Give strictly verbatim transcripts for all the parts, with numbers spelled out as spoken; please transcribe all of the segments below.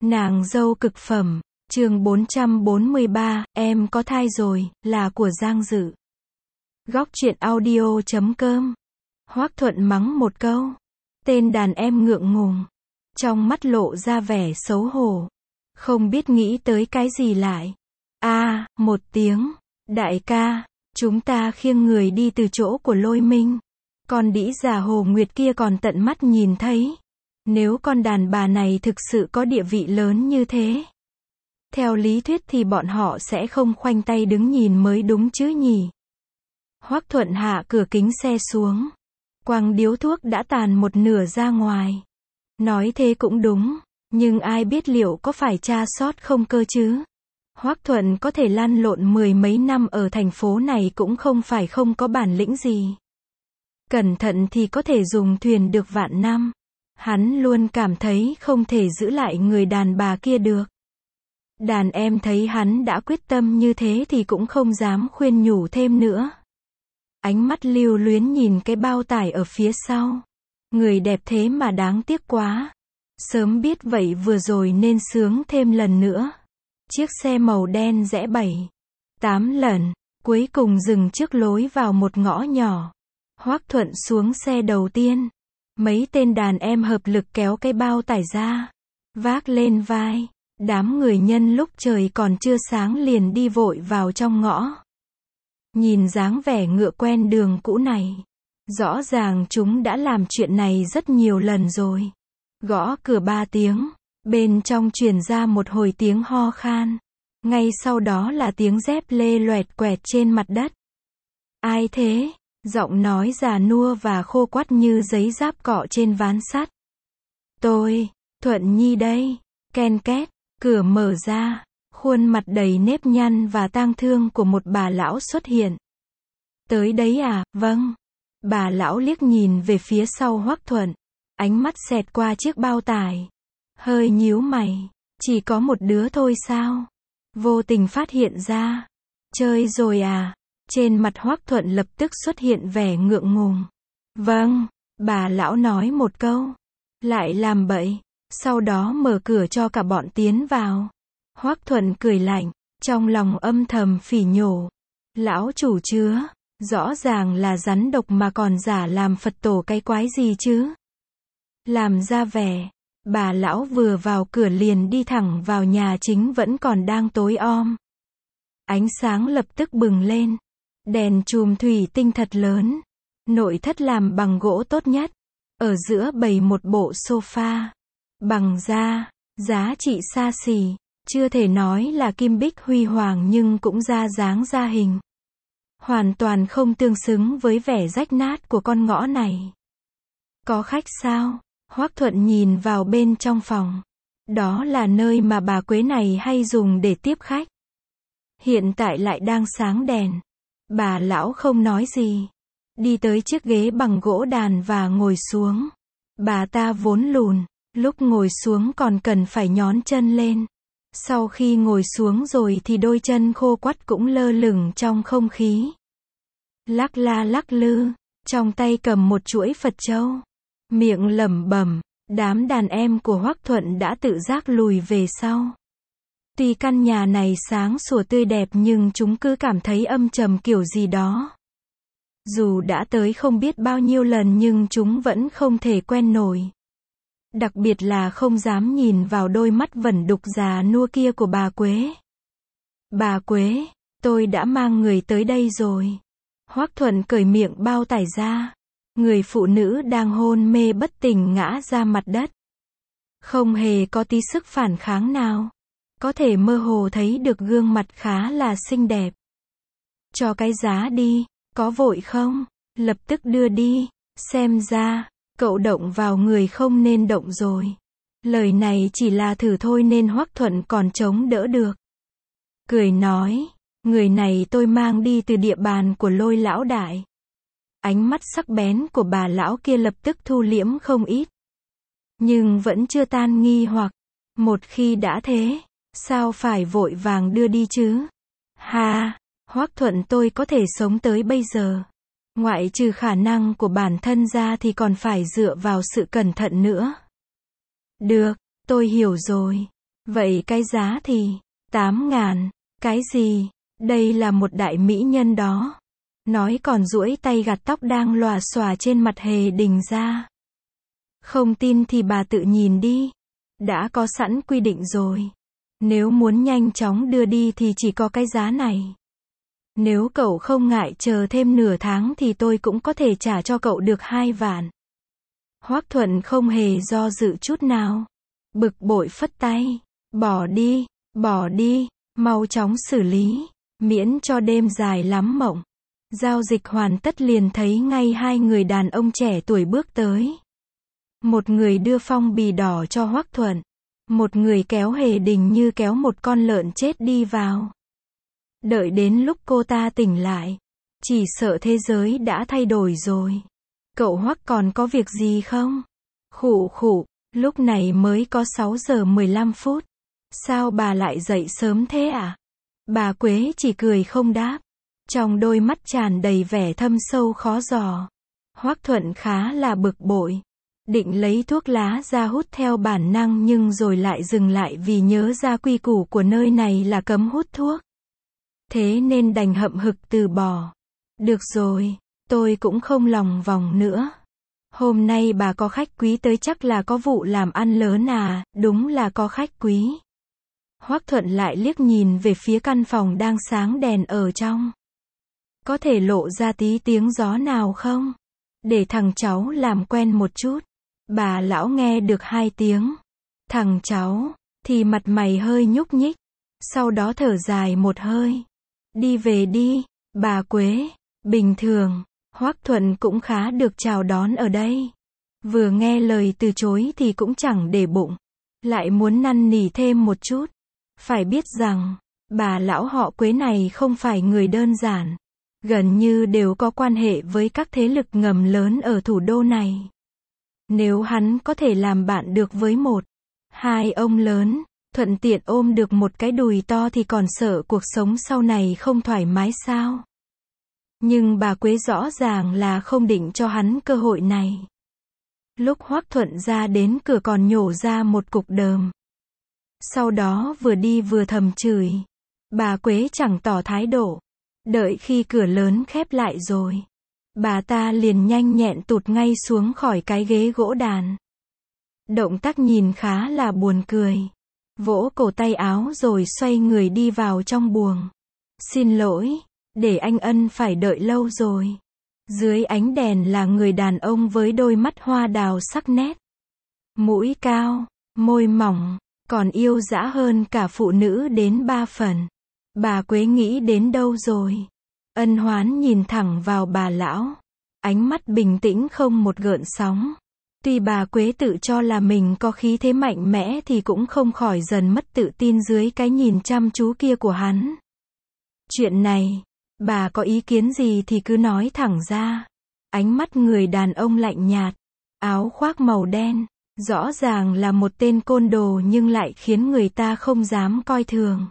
Nàng dâu cực phẩm, chương bốn trăm bốn mươi ba, em có thai rồi, là của Giang Dự. Góc truyện audio chấm com. Hoắc Thuận mắng một câu. Tên đàn em ngượng ngùng. Trong mắt lộ ra vẻ xấu hổ. Không biết nghĩ tới cái gì lại. A, à, một tiếng. Đại ca, chúng ta khiêng người đi từ chỗ của Lôi Minh. Con đĩ già Hồ Nguyệt kia còn tận mắt nhìn thấy. Nếu con đàn bà này thực sự có địa vị lớn như thế, theo lý thuyết thì bọn họ sẽ không khoanh tay đứng nhìn mới đúng chứ nhỉ. Hoắc Thuận hạ cửa kính xe xuống. Quăng điếu thuốc đã tàn một nửa ra ngoài. Nói thế cũng đúng, nhưng ai biết liệu có phải tra sót không cơ chứ. Hoắc Thuận có thể lăn lộn mười mấy năm ở thành phố này cũng không phải không có bản lĩnh gì. Cẩn thận thì có thể dùng thuyền được vạn năm. Hắn luôn cảm thấy không thể giữ lại người đàn bà kia được. Đàn em thấy hắn đã quyết tâm như thế thì cũng không dám khuyên nhủ thêm nữa. Ánh mắt lưu luyến nhìn cái bao tải ở phía sau. Người đẹp thế mà đáng tiếc quá. Sớm biết vậy vừa rồi nên sướng thêm lần nữa. Chiếc xe màu đen rẽ bảy, tám lần, cuối cùng dừng trước lối vào một ngõ nhỏ. Hoắc Thuận xuống xe đầu tiên. Mấy tên đàn em hợp lực kéo cái bao tải ra, vác lên vai. Đám người nhân lúc trời còn chưa sáng liền đi vội vào trong ngõ. Nhìn dáng vẻ ngựa quen đường cũ này, rõ ràng chúng đã làm chuyện này rất nhiều lần rồi. Gõ cửa ba tiếng, bên trong truyền ra một hồi tiếng ho khan. Ngay sau đó là tiếng dép lê loẹt quẹt trên mặt đất. Ai thế? Giọng nói già nua và khô quắt như giấy giáp cọ trên ván sắt. Tôi, Thuận Nhi đây. Ken két, cửa mở ra, khuôn mặt đầy nếp nhăn và tang thương của một bà lão xuất hiện. Tới đấy à? Vâng. Bà lão liếc nhìn về phía sau Hoắc Thuận, ánh mắt xẹt qua chiếc bao tải. Hơi nhíu mày, chỉ có một đứa thôi sao? Vô tình phát hiện ra. Chơi rồi à? Trên mặt Hoắc Thuận lập tức xuất hiện vẻ ngượng ngùng. Vâng, bà lão nói một câu. Lại làm bậy. Sau đó mở cửa cho cả bọn tiến vào. Hoắc Thuận cười lạnh, trong lòng âm thầm phỉ nhổ. Lão chủ chứa, rõ ràng là rắn độc mà còn giả làm Phật tổ cái quái gì chứ. Làm ra vẻ, bà lão vừa vào cửa liền đi thẳng vào nhà chính vẫn còn đang tối om. Ánh sáng lập tức bừng lên. Đèn chùm thủy tinh thật lớn. Nội thất làm bằng gỗ tốt nhất. Ở giữa bày một bộ sofa. Bằng da, giá trị xa xỉ. Chưa thể nói là kim bích huy hoàng nhưng cũng ra dáng ra hình. Hoàn toàn không tương xứng với vẻ rách nát của con ngõ này. Có khách sao? Hoắc Thuận nhìn vào bên trong phòng. Đó là nơi mà bà Quế này hay dùng để tiếp khách. Hiện tại lại đang sáng đèn. Bà lão không nói gì. Đi tới chiếc ghế bằng gỗ đàn và ngồi xuống. Bà ta vốn lùn, lúc ngồi xuống còn cần phải nhón chân lên. Sau khi ngồi xuống rồi thì đôi chân khô quắt cũng lơ lửng trong không khí. Lắc la lắc lư, trong tay cầm một chuỗi Phật châu. Miệng lẩm bẩm, đám đàn em của Hoắc Thuận đã tự giác lùi về sau. Tuy căn nhà này sáng sủa tươi đẹp nhưng chúng cứ cảm thấy âm trầm kiểu gì đó. Dù đã tới không biết bao nhiêu lần nhưng chúng vẫn không thể quen nổi. Đặc biệt là không dám nhìn vào đôi mắt vẩn đục già nua kia của bà Quế. Bà Quế, tôi đã mang người tới đây rồi. Hoắc Thuận cởi miệng bao tải ra. Người phụ nữ đang hôn mê bất tỉnh ngã ra mặt đất. Không hề có tí sức phản kháng nào. Có thể mơ hồ thấy được gương mặt khá là xinh đẹp. Cho cái giá đi, có vội không? Lập tức đưa đi. Xem ra, cậu động vào người không nên động rồi. Lời này chỉ là thử thôi nên Hoắc Thuận còn chống đỡ được. Cười nói, người này tôi mang đi từ địa bàn của Lôi lão đại. Ánh mắt sắc bén của bà lão kia lập tức thu liễm không ít. Nhưng vẫn chưa tan nghi hoặc. Một khi đã thế, sao phải vội vàng đưa đi chứ? Ha, Hoắc Thuận tôi có thể sống tới bây giờ. Ngoại trừ khả năng của bản thân ra thì còn phải dựa vào sự cẩn thận nữa. Được, tôi hiểu rồi. Vậy cái giá thì, tám ngàn, cái gì? Đây là một đại mỹ nhân đó. Nói còn duỗi tay gạt tóc đang lòa xòa trên mặt Hề Đình ra. Không tin thì bà tự nhìn đi. Đã có sẵn quy định rồi. Nếu muốn nhanh chóng đưa đi thì chỉ có cái giá này. Nếu cậu không ngại chờ thêm nửa tháng thì tôi cũng có thể trả cho cậu được hai vạn. Hoắc Thuận không hề do dự chút nào. Bực bội phất tay. Bỏ đi, bỏ đi, mau chóng xử lý. Miễn cho đêm dài lắm mộng. Giao dịch hoàn tất liền thấy ngay hai người đàn ông trẻ tuổi bước tới. Một người đưa phong bì đỏ cho Hoắc Thuận. Một người kéo Hề Đình như kéo một con lợn chết đi vào. Đợi đến lúc cô ta tỉnh lại. Chỉ sợ thế giới đã thay đổi rồi. Cậu Hoắc còn có việc gì không? Khụ khụ, lúc này mới có sáu giờ mười lăm phút. Sao bà lại dậy sớm thế à? Bà Quế chỉ cười không đáp. Trong đôi mắt tràn đầy vẻ thâm sâu khó dò. Hoắc Thuận khá là bực bội. Định lấy thuốc lá ra hút theo bản năng nhưng rồi lại dừng lại vì nhớ ra quy củ của nơi này là cấm hút thuốc. Thế nên đành hậm hực từ bỏ. Được rồi, tôi cũng không lòng vòng nữa. Hôm nay bà có khách quý tới chắc là có vụ làm ăn lớn à, đúng là có khách quý. Hoắc Thuận lại liếc nhìn về phía căn phòng đang sáng đèn ở trong. Có thể lộ ra tí tiếng gió nào không? Để thằng cháu làm quen một chút. Bà lão nghe được hai tiếng. Thằng cháu, thì mặt mày hơi nhúc nhích. Sau đó thở dài một hơi. Đi về đi, bà Quế. Bình thường, Hoắc Thuận cũng khá được chào đón ở đây. Vừa nghe lời từ chối thì cũng chẳng để bụng. Lại muốn năn nỉ thêm một chút. Phải biết rằng, bà lão họ Quế này không phải người đơn giản. Gần như đều có quan hệ với các thế lực ngầm lớn ở thủ đô này. Nếu hắn có thể làm bạn được với một, hai ông lớn, thuận tiện ôm được một cái đùi to thì còn sợ cuộc sống sau này không thoải mái sao? Nhưng bà Quế rõ ràng là không định cho hắn cơ hội này. Lúc Hoắc Thuận ra đến cửa còn nhổ ra một cục đờm. Sau đó vừa đi vừa thầm chửi. Bà Quế chẳng tỏ thái độ. Đợi khi cửa lớn khép lại rồi. Bà ta liền nhanh nhẹn tụt ngay xuống khỏi cái ghế gỗ đàn. Động tác nhìn khá là buồn cười. Vỗ cổ tay áo rồi xoay người đi vào trong buồng. Xin lỗi, để anh Ân phải đợi lâu rồi. Dưới ánh đèn là người đàn ông với đôi mắt hoa đào sắc nét. Mũi cao, môi mỏng, còn yêu dã hơn cả phụ nữ đến ba phần. Bà Quế nghĩ đến đâu rồi? Ân Hoán nhìn thẳng vào bà lão. Ánh mắt bình tĩnh không một gợn sóng. Tuy bà Quế tự cho là mình có khí thế mạnh mẽ thì cũng không khỏi dần mất tự tin dưới cái nhìn chăm chú kia của hắn. Chuyện này, bà có ý kiến gì thì cứ nói thẳng ra. Ánh mắt người đàn ông lạnh nhạt. Áo khoác màu đen. Rõ ràng là một tên côn đồ nhưng lại khiến người ta không dám coi thường.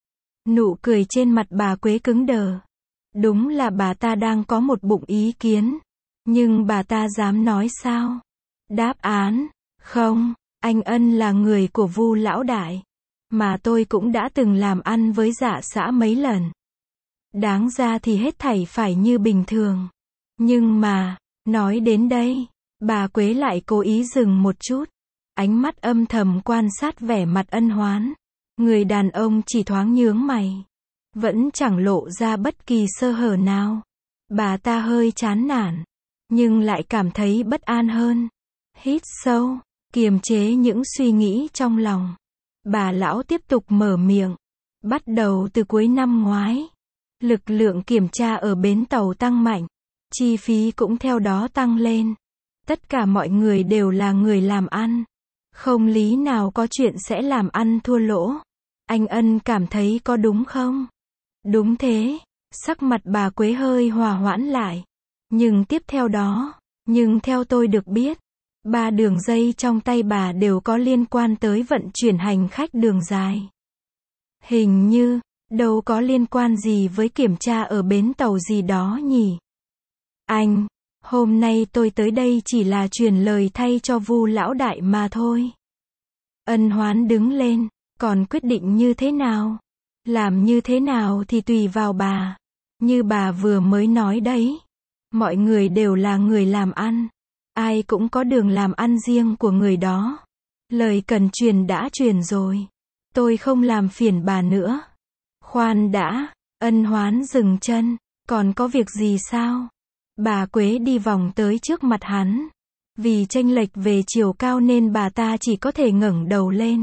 Nụ cười trên mặt bà Quế cứng đờ. Đúng là bà ta đang có một bụng ý kiến. Nhưng bà ta dám nói sao? Đáp án, không, anh Ân là người của Vu lão đại. Mà tôi cũng đã từng làm ăn với Dạ xã mấy lần. Đáng ra thì hết thảy phải như bình thường. Nhưng mà, nói đến đây, bà Quế lại cố ý dừng một chút. Ánh mắt âm thầm quan sát vẻ mặt Ân Hoán. Người đàn ông chỉ thoáng nhướng mày. Vẫn chẳng lộ ra bất kỳ sơ hở nào. Bà ta hơi chán nản. Nhưng lại cảm thấy bất an hơn. Hít sâu, kiềm chế những suy nghĩ trong lòng. Bà lão tiếp tục mở miệng. Bắt đầu từ cuối năm ngoái. Lực lượng kiểm tra ở bến tàu tăng mạnh. Chi phí cũng theo đó tăng lên. Tất cả mọi người đều là người làm ăn. Không lý nào có chuyện sẽ làm ăn thua lỗ. Anh Ân cảm thấy có đúng không? Đúng thế. Sắc mặt bà Quế hơi hòa hoãn lại. Nhưng tiếp theo đó, nhưng theo tôi được biết, ba đường dây trong tay bà đều có liên quan tới vận chuyển hành khách đường dài. Hình như, đâu có liên quan gì với kiểm tra ở bến tàu gì đó nhỉ? Anh, hôm nay tôi tới đây chỉ là truyền lời thay cho Vu lão đại mà thôi. Ân Hoán đứng lên, Còn quyết định như thế nào? Làm như thế nào thì tùy vào bà. Như bà vừa mới nói đấy. Mọi người đều là người làm ăn. Ai cũng có đường làm ăn riêng của người đó. Lời cần truyền đã truyền rồi. Tôi không làm phiền bà nữa. Khoan đã, Ân Hoán dừng chân. Còn có việc gì sao? Bà Quế đi vòng tới trước mặt hắn. Vì chênh lệch về chiều cao nên bà ta chỉ có thể ngẩng đầu lên.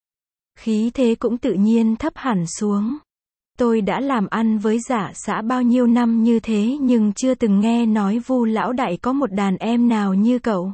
Khí thế cũng tự nhiên thấp hẳn xuống. Tôi đã làm ăn với Dạ xã bao nhiêu năm như thế nhưng chưa từng nghe nói Vu lão đại có một đàn em nào như cậu.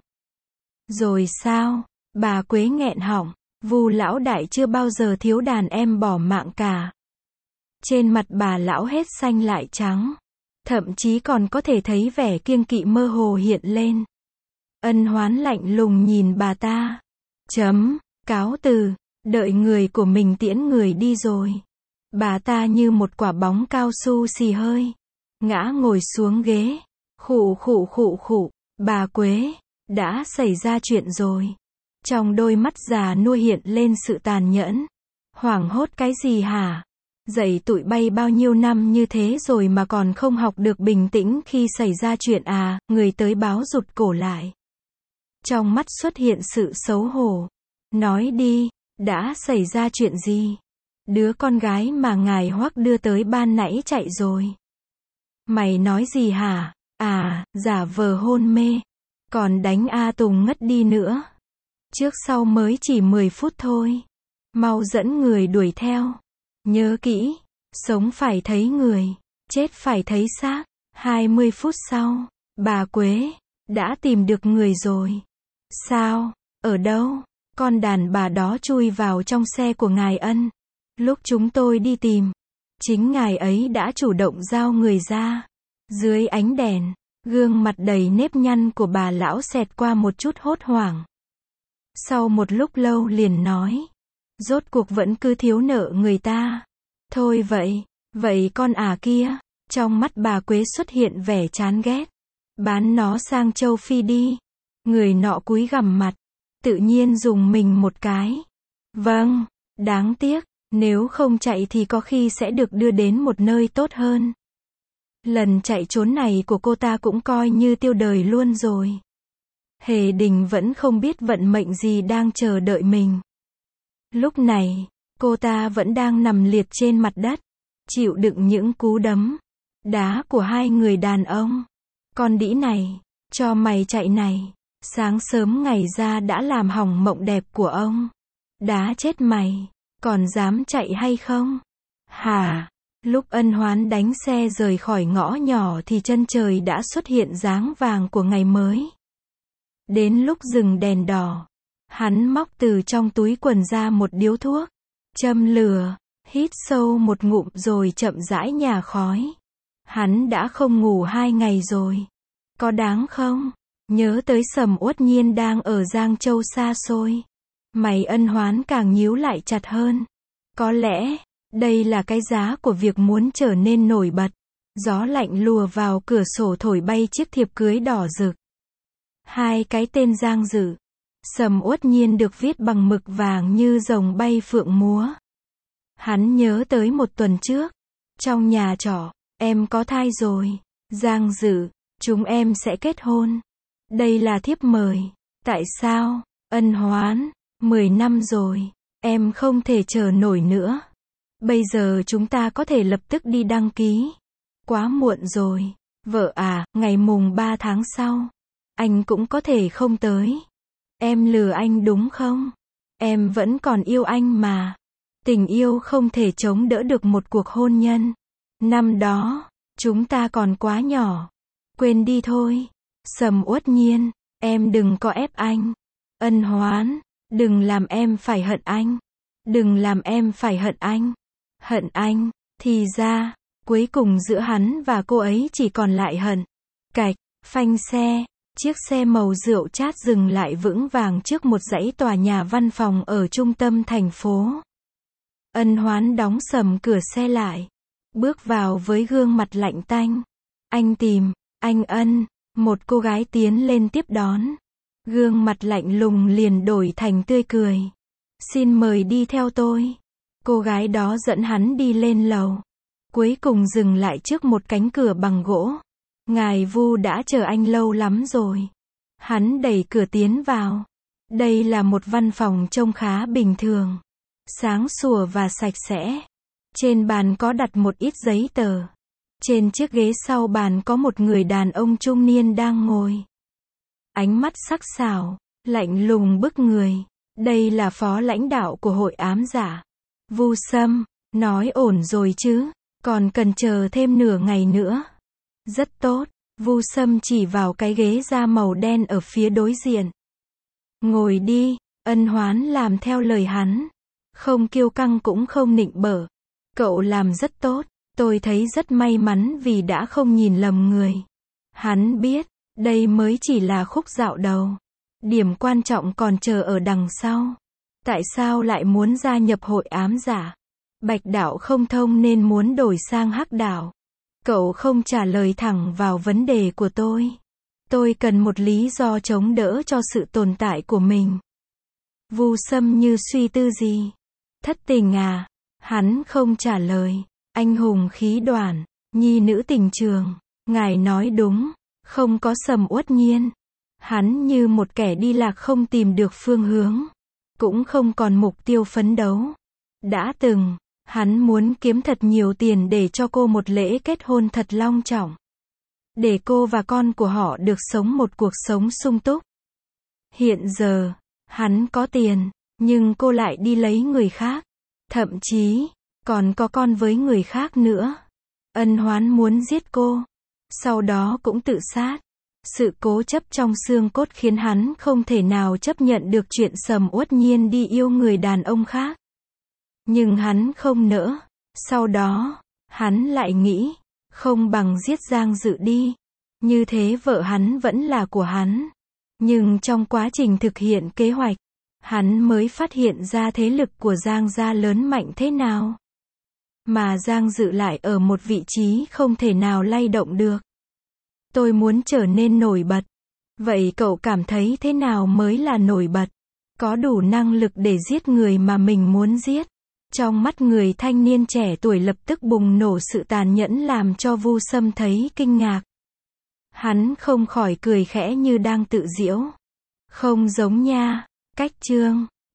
Rồi sao? Bà Quế nghẹn họng. Vu lão đại chưa bao giờ thiếu đàn em bỏ mạng cả. Trên mặt bà lão hết xanh lại trắng. Thậm chí còn có thể thấy vẻ kiêng kỵ mơ hồ hiện lên. Ân Hoán lạnh lùng nhìn bà ta. Chấm, cáo từ, đợi người của mình tiễn người đi rồi. Bà ta như một quả bóng cao su xì hơi. Ngã ngồi xuống ghế. Khụ khụ khụ khụ, bà Quế, đã xảy ra chuyện rồi. Trong đôi mắt già nua hiện lên sự tàn nhẫn. Hoảng hốt cái gì hả? Dạy tụi bay bao nhiêu năm như thế rồi mà còn không học được bình tĩnh khi xảy ra chuyện à, người tới báo rụt cổ lại. Trong mắt xuất hiện sự xấu hổ. Nói đi, đã xảy ra chuyện gì? Đứa con gái mà ngài Hoắc đưa tới ban nãy chạy rồi. Mày nói gì hả? À, giả vờ hôn mê. Còn đánh A Tùng ngất đi nữa. Trước sau mới chỉ mười phút thôi. Mau dẫn người đuổi theo. Nhớ kỹ, sống phải thấy người, chết phải thấy xác. hai mươi phút sau, bà Quế đã tìm được người rồi. Sao? Ở đâu? Con đàn bà đó chui vào trong xe của ngài Ân. Lúc chúng tôi đi tìm, chính ngài ấy đã chủ động giao người ra. Dưới ánh đèn, gương mặt đầy nếp nhăn của bà lão xẹt qua một chút hốt hoảng. Sau một lúc lâu liền nói, rốt cuộc vẫn cứ thiếu nợ người ta. Thôi vậy, vậy con ả kia, trong mắt bà Quế xuất hiện vẻ chán ghét. Bán nó sang châu Phi đi. Người nọ cúi gằm mặt, tự nhiên dùng mình một cái. Vâng, đáng tiếc, nếu không chạy thì có khi sẽ được đưa đến một nơi tốt hơn. Lần chạy trốn này của cô ta cũng coi như tiêu đời luôn rồi. Hề Đình vẫn không biết vận mệnh gì đang chờ đợi mình. Lúc này, cô ta vẫn đang nằm liệt trên mặt đất, chịu đựng những cú đấm, đá của hai người đàn ông. Con đĩ này, cho mày chạy này, sáng sớm ngày ra đã làm hỏng mộng đẹp của ông. Đá chết mày, còn dám chạy hay không? Hả? Lúc Ân Hoán đánh xe rời khỏi ngõ nhỏ thì chân trời đã xuất hiện dáng vàng của ngày mới. Đến lúc dừng đèn đỏ, hắn móc từ trong túi quần ra một điếu thuốc, châm lửa, hít sâu một ngụm rồi chậm rãi nhả khói. Hắn đã không ngủ hai ngày rồi. Có đáng không? Nhớ tới Sầm Uất Nhiên đang ở Giang Châu xa xôi. Mày Ân Hoán càng nhíu lại chặt hơn. Có lẽ, đây là cái giá của việc muốn trở nên nổi bật. Gió lạnh lùa vào cửa sổ thổi bay chiếc thiệp cưới đỏ rực. Hai cái tên Giang Dự, Sầm Uất Nhiên được viết bằng mực vàng như rồng bay phượng múa. Hắn nhớ tới một tuần trước, trong nhà trọ, em có thai rồi. Giang Dự, chúng em sẽ kết hôn. Đây là thiếp mời. Tại sao? Ân Hoán, mười năm rồi, em không thể chờ nổi nữa. Bây giờ chúng ta có thể lập tức đi đăng ký. Quá muộn rồi. Vợ à, ngày mùng ba tháng sau, anh cũng có thể không tới. Em lừa anh đúng không? Em vẫn còn yêu anh mà. Tình yêu không thể chống đỡ được một cuộc hôn nhân. Năm đó, chúng ta còn quá nhỏ. Quên đi thôi. Sầm Uất Nhiên, em đừng có ép anh. Ân Hoán, đừng làm em phải hận anh. Đừng làm em phải hận anh. Hận anh, thì ra, cuối cùng giữa hắn và cô ấy chỉ còn lại hận. Cạch, phanh xe, chiếc xe màu rượu chát dừng lại vững vàng trước một dãy tòa nhà văn phòng ở trung tâm thành phố. Ân Hoán đóng sầm cửa xe lại, bước vào với gương mặt lạnh tanh. Anh tìm, anh Ân, một cô gái tiến lên tiếp đón. Gương mặt lạnh lùng liền đổi thành tươi cười. Xin mời đi theo tôi. Cô gái đó dẫn hắn đi lên lầu. Cuối cùng dừng lại trước một cánh cửa bằng gỗ. Ngài Vu đã chờ anh lâu lắm rồi. Hắn đẩy cửa tiến vào. Đây là một văn phòng trông khá bình thường. Sáng sủa và sạch sẽ. Trên bàn có đặt một ít giấy tờ. Trên chiếc ghế sau bàn có một người đàn ông trung niên đang ngồi. Ánh mắt sắc sảo, lạnh lùng bức người. Đây là phó lãnh đạo của hội ám giả. Vu Sâm, nói ổn rồi chứ, còn cần chờ thêm nửa ngày nữa. Rất tốt, Vu Sâm chỉ vào cái ghế da màu đen ở phía đối diện. Ngồi đi, Ân Hoán làm theo lời hắn. Không kiêu căng cũng không nịnh bợ. Cậu làm rất tốt, tôi thấy rất may mắn vì đã không nhìn lầm người. Hắn biết, đây mới chỉ là khúc dạo đầu. Điểm quan trọng còn chờ ở đằng sau. Tại sao lại muốn gia nhập hội ám giả? Bạch đạo không thông nên muốn đổi sang hắc đạo. Cậu không trả lời thẳng vào vấn đề của tôi. Tôi cần một lý do chống đỡ cho sự tồn tại của mình. Vu Sâm như suy tư gì. Thất tình à? Hắn không trả lời. Anh hùng khí đoản, nhi nữ tình trường. Ngài nói đúng, không có Sầm Uất Nhiên. Hắn như một kẻ đi lạc không tìm được phương hướng. Cũng không còn mục tiêu phấn đấu. Đã từng, hắn muốn kiếm thật nhiều tiền để cho cô một lễ kết hôn thật long trọng. Để cô và con của họ được sống một cuộc sống sung túc. Hiện giờ, hắn có tiền, nhưng cô lại đi lấy người khác. Thậm chí, còn có con với người khác nữa. Ân Hoán muốn giết cô. Sau đó cũng tự sát. Sự cố chấp trong xương cốt khiến hắn không thể nào chấp nhận được chuyện Sầm Uất Nhiên đi yêu người đàn ông khác. Nhưng hắn không nỡ. Sau đó, hắn lại nghĩ, không bằng giết Giang Dự đi. Như thế vợ hắn vẫn là của hắn. Nhưng trong quá trình thực hiện kế hoạch, hắn mới phát hiện ra thế lực của Giang gia lớn mạnh thế nào. Mà Giang Dự lại ở một vị trí không thể nào lay động được. Tôi muốn trở nên nổi bật. Vậy cậu cảm thấy thế nào mới là nổi bật? Có đủ năng lực để giết người mà mình muốn giết. Trong mắt người thanh niên trẻ tuổi lập tức bùng nổ sự tàn nhẫn làm cho Vu Sâm thấy kinh ngạc. Hắn không khỏi cười khẽ như đang tự giễu. Không giống nha. Cách Trương,